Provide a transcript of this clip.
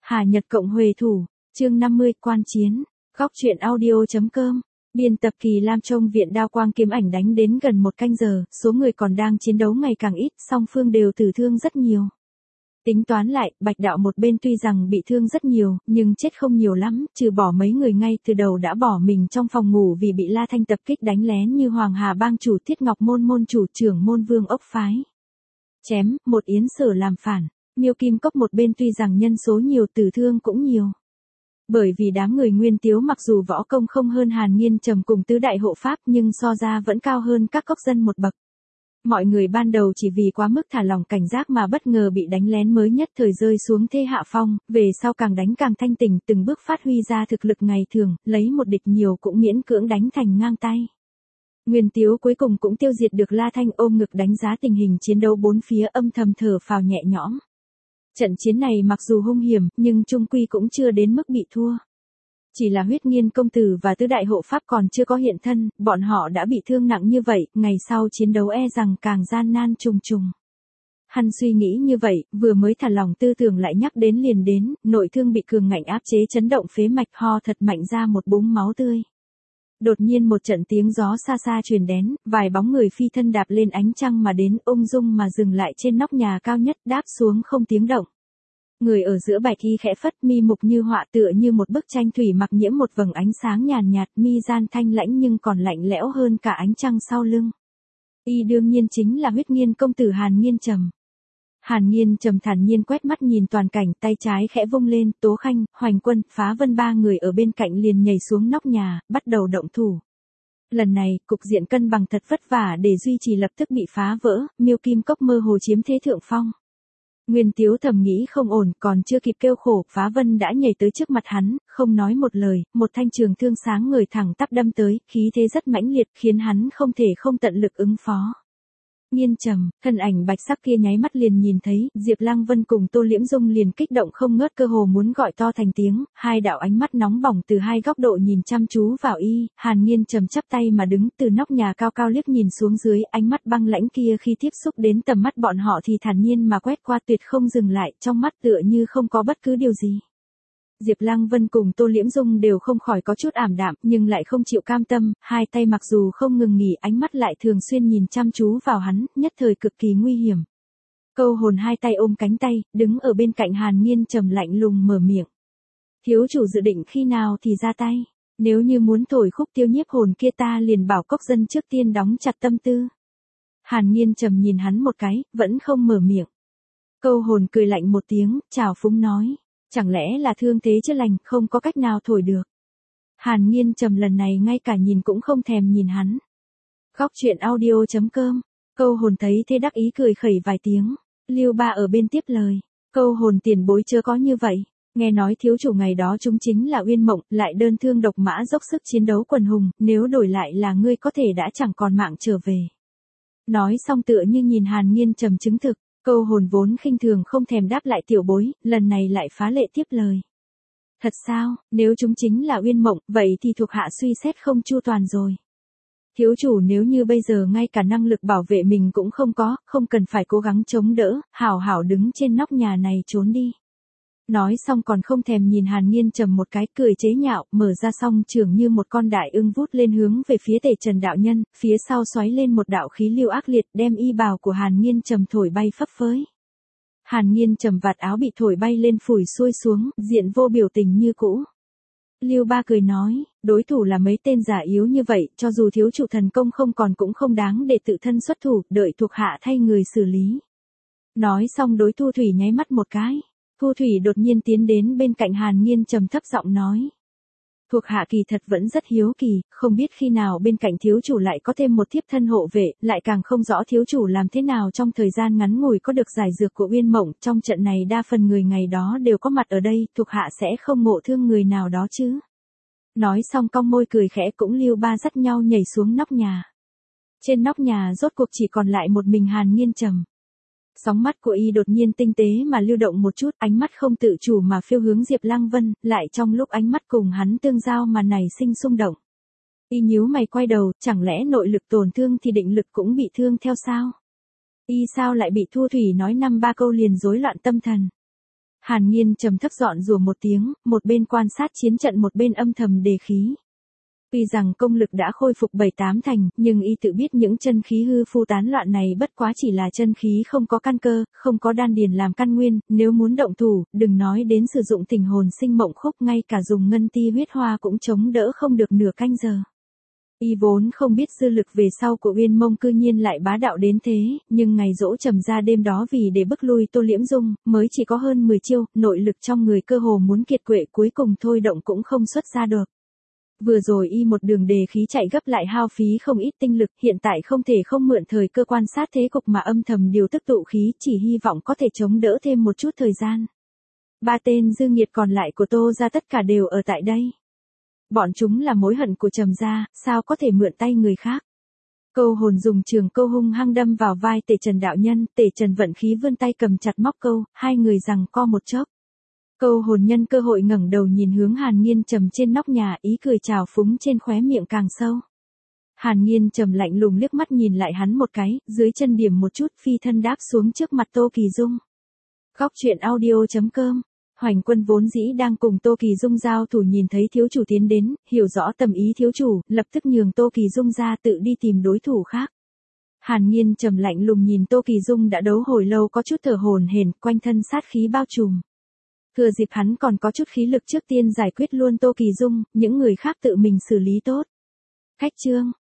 Hà Nhật Cộng Huệ Thủ, chương 50, quan chiến, góc truyện audio.com, biên tập Kỳ Lam. Trong viện đao quang kiếm ảnh đánh đến gần 1 canh giờ, số người còn đang chiến đấu ngày càng ít, song phương đều tử thương rất nhiều. Tính toán lại, Bạch Đạo một bên tuy rằng bị thương rất nhiều, nhưng chết không nhiều lắm, trừ bỏ mấy người ngay từ đầu đã bỏ mình trong phòng ngủ vì bị La Thanh tập kích đánh lén như Hoàng Hà bang chủ, Thiết Ngọc môn môn chủ, trưởng môn Vương Ốc phái. Chém, một Yến Sở làm phản. Miêu Kim Cốc một bên tuy rằng nhân số nhiều, tử thương cũng nhiều. Bởi vì đám người Nguyên Tiếu mặc dù võ công không hơn Hàn Nghiên Trầm cùng tứ đại hộ pháp nhưng so ra vẫn cao hơn các cốc dân một bậc. Mọi người ban đầu chỉ vì quá mức thả lỏng cảnh giác mà bất ngờ bị đánh lén mới nhất thời rơi xuống thế hạ phong, về sau càng đánh càng thanh tỉnh, từng bước phát huy ra thực lực ngày thường, lấy một địch nhiều cũng miễn cưỡng đánh thành ngang tay. Nguyên Tiếu cuối cùng cũng tiêu diệt được La Thanh, ôm ngực đánh giá tình hình chiến đấu bốn phía, âm thầm thở phào nhẹ nhõm. Trận chiến này mặc dù hung hiểm, nhưng chung quy cũng chưa đến mức bị thua. Chỉ là Huyết Nghiên công tử và tứ đại hộ pháp còn chưa có hiện thân, bọn họ đã bị thương nặng như vậy, ngày sau chiến đấu e rằng càng gian nan trùng trùng. Hắn suy nghĩ như vậy, vừa mới thả lỏng tư tưởng lại nhắc đến liền đến, nội thương bị cường ngạnh áp chế chấn động phế mạch, ho thật mạnh ra một búng máu tươi. Đột nhiên một trận tiếng gió xa xa truyền đến, vài bóng người phi thân đạp lên ánh trăng mà đến, ung dung mà dừng lại trên nóc nhà cao nhất, đáp xuống không tiếng động. Người ở giữa bạch y khẽ phất, mi mục như họa, tựa như một bức tranh thủy mặc nhiễm một vầng ánh sáng nhàn nhạt, mi gian thanh lãnh nhưng còn lạnh lẽo hơn cả ánh trăng sau lưng. Y đương nhiên chính là Huyết Nghiên công tử Hàn Nghiên Trầm. Hàn Nghiên Trầm thản nhiên quét mắt nhìn toàn cảnh, tay trái khẽ vung lên, Tố Khanh, Hoành Quân, Phá Vân ba người ở bên cạnh liền nhảy xuống nóc nhà, bắt đầu động thủ. Lần này, cục diện cân bằng thật vất vả để duy trì lập tức bị phá vỡ, Miêu Kim Cốc mơ hồ chiếm thế thượng phong. Nguyên Tiếu thầm nghĩ không ổn, còn chưa kịp kêu khổ, Phá Vân đã nhảy tới trước mặt hắn, không nói một lời, một thanh trường thương sáng ngời thẳng tắp đâm tới, khí thế rất mãnh liệt, khiến hắn không thể không tận lực ứng phó. Nghiên Trầm, thân ảnh bạch sắc kia nháy mắt liền nhìn thấy, Diệp Lăng Vân cùng Tô Liễm Dung liền kích động không ngớt, cơ hồ muốn gọi to thành tiếng, hai đạo ánh mắt nóng bỏng từ hai góc độ nhìn chăm chú vào y. Hàn Nghiên Trầm chắp tay mà đứng, từ nóc nhà cao cao liếc nhìn xuống dưới, ánh mắt băng lãnh kia khi tiếp xúc đến tầm mắt bọn họ thì thản nhiên mà quét qua, tuyệt không dừng lại, trong mắt tựa như không có bất cứ điều gì. Diệp Lăng Vân cùng Tô Liễm Dung đều không khỏi có chút ảm đạm, nhưng lại không chịu cam tâm, hai tay mặc dù không ngừng nghỉ, ánh mắt lại thường xuyên nhìn chăm chú vào hắn, nhất thời cực kỳ nguy hiểm. Câu Hồn hai tay ôm cánh tay, đứng ở bên cạnh Hàn Nghiên Trầm lạnh lùng mở miệng. Thiếu chủ dự định khi nào thì ra tay, nếu như muốn thổi khúc tiêu nhiếp hồn kia ta liền bảo cốc dân trước tiên đóng chặt tâm tư. Hàn Nghiên Trầm nhìn hắn một cái, vẫn không mở miệng. Câu Hồn cười lạnh một tiếng, trào phúng nói. Chẳng lẽ là thương thế chưa lành, không có cách nào thổi được. Hàn Nghiên Trầm lần này ngay cả nhìn cũng không thèm nhìn hắn. Góc truyện audio.com, Câu Hồn thấy thế đắc ý cười khẩy vài tiếng. Lưu Ba ở bên tiếp lời. Câu Hồn tiền bối chưa có như vậy. Nghe nói thiếu chủ ngày đó chúng chính là Uyên Mộng, lại đơn thương độc mã dốc sức chiến đấu quần hùng, nếu đổi lại là ngươi có thể đã chẳng còn mạng trở về. Nói xong tựa như nhìn Hàn Nghiên Trầm chứng thực. Câu Hồn vốn khinh thường không thèm đáp lại tiểu bối, lần này lại phá lệ tiếp lời. Thật sao, nếu chúng chính là Uyên Mộng, vậy thì thuộc hạ suy xét không chu toàn rồi. Thiếu chủ nếu như bây giờ ngay cả năng lực bảo vệ mình cũng không có, không cần phải cố gắng chống đỡ, hảo hảo đứng trên nóc nhà này trốn đi. Nói xong còn không thèm nhìn Hàn Nghiên Trầm một cái, cười chế nhạo, mở ra song trường như một con đại ưng vút lên hướng về phía Tề Trần đạo nhân, phía sau xoáy lên một đạo khí lưu ác liệt, đem y bào của Hàn Nghiên Trầm thổi bay phấp phới. Hàn Nghiên Trầm vạt áo bị thổi bay lên phủi xuôi xuống, diện vô biểu tình như cũ. Lưu Ba cười nói, đối thủ là mấy tên giả yếu như vậy, cho dù thiếu chủ thần công không còn cũng không đáng để tự thân xuất thủ, đợi thuộc hạ thay người xử lý. Nói xong đối Thu Thủy nháy mắt một cái. Thu Thủy đột nhiên tiến đến bên cạnh Hàn Nghiên Trầm thấp giọng nói. Thuộc hạ kỳ thật vẫn rất hiếu kỳ, không biết khi nào bên cạnh thiếu chủ lại có thêm một thiếp thân hộ vệ, lại càng không rõ thiếu chủ làm thế nào trong thời gian ngắn ngủi có được giải dược của Uyên Mộng, trong trận này đa phần người ngày đó đều có mặt ở đây, thuộc hạ sẽ không ngộ thương người nào đó chứ. Nói xong cong môi cười khẽ, cũng Lưu Ba dắt nhau nhảy xuống nóc nhà. Trên nóc nhà rốt cuộc chỉ còn lại một mình Hàn Nghiên Trầm. Sóng mắt của y đột nhiên tinh tế mà lưu động một chút, ánh mắt không tự chủ mà phiêu hướng Diệp Lăng Vân, lại trong lúc ánh mắt cùng hắn tương giao mà nảy sinh xung động. Y nhíu mày quay đầu, chẳng lẽ nội lực tổn thương thì định lực cũng bị thương theo sao? Y sao lại bị Thu Thủy nói 5-3 câu liền rối loạn tâm thần? Hàn Nhiên trầm thấp dọn rủa một tiếng, một bên quan sát chiến trận một bên âm thầm đề khí. Tuy rằng công lực đã khôi phục 7-8 thành, nhưng y tự biết những chân khí hư phu tán loạn này bất quá chỉ là chân khí không có căn cơ, không có đan điền làm căn nguyên, nếu muốn động thủ, đừng nói đến sử dụng tình hồn sinh mộng khúc, ngay cả dùng ngân ti huyết hoa cũng chống đỡ không được nửa canh giờ. Y vốn không biết dư lực về sau của Uyên Mông cư nhiên lại bá đạo đến thế, nhưng ngày dỗ Trầm gia đêm đó vì để bức lui Tô Liễm Dung, mới chỉ có hơn 10 chiêu, nội lực trong người cơ hồ muốn kiệt quệ, cuối cùng thôi động cũng không xuất ra được. Vừa rồi y một đường đề khí chạy gấp lại hao phí không ít tinh lực, hiện tại không thể không mượn thời cơ quan sát thế cục mà âm thầm điều tức tụ khí, chỉ hy vọng có thể chống đỡ thêm một chút thời gian. 3 tên dư nghiệt còn lại của Tô gia tất cả đều ở tại đây. Bọn chúng là mối hận của Trầm gia, sao có thể mượn tay người khác. Câu hồn dùng trường câu hung hăng đâm vào vai Tề Trần đạo nhân, Tề Trần vận khí vươn tay cầm chặt móc câu, hai người giằng co một chốc. Câu hồn nhân cơ hội ngẩng đầu nhìn hướng Hàn Nhiên Trầm trên nóc nhà, ý cười trào phúng trên khóe miệng càng sâu. Hàn Nhiên Trầm lạnh lùng liếc mắt nhìn lại hắn một cái, dưới chân điểm một chút phi thân đáp xuống trước mặt Tô Kỳ Dung. Góc truyện audio.com. Hoành Quân vốn dĩ đang cùng Tô Kỳ Dung giao thủ, nhìn thấy thiếu chủ tiến đến, hiểu rõ tầm ý thiếu chủ, lập tức nhường Tô Kỳ Dung ra tự đi tìm đối thủ khác. Hàn Nhiên Trầm lạnh lùng nhìn Tô Kỳ Dung đã đấu hồi lâu có chút thở hổn hển, quanh thân sát khí bao trùm. Thừa dịp hắn còn có chút khí lực trước tiên giải quyết luôn Tô Kỳ Dung, những người khác tự mình xử lý tốt. Khách trương,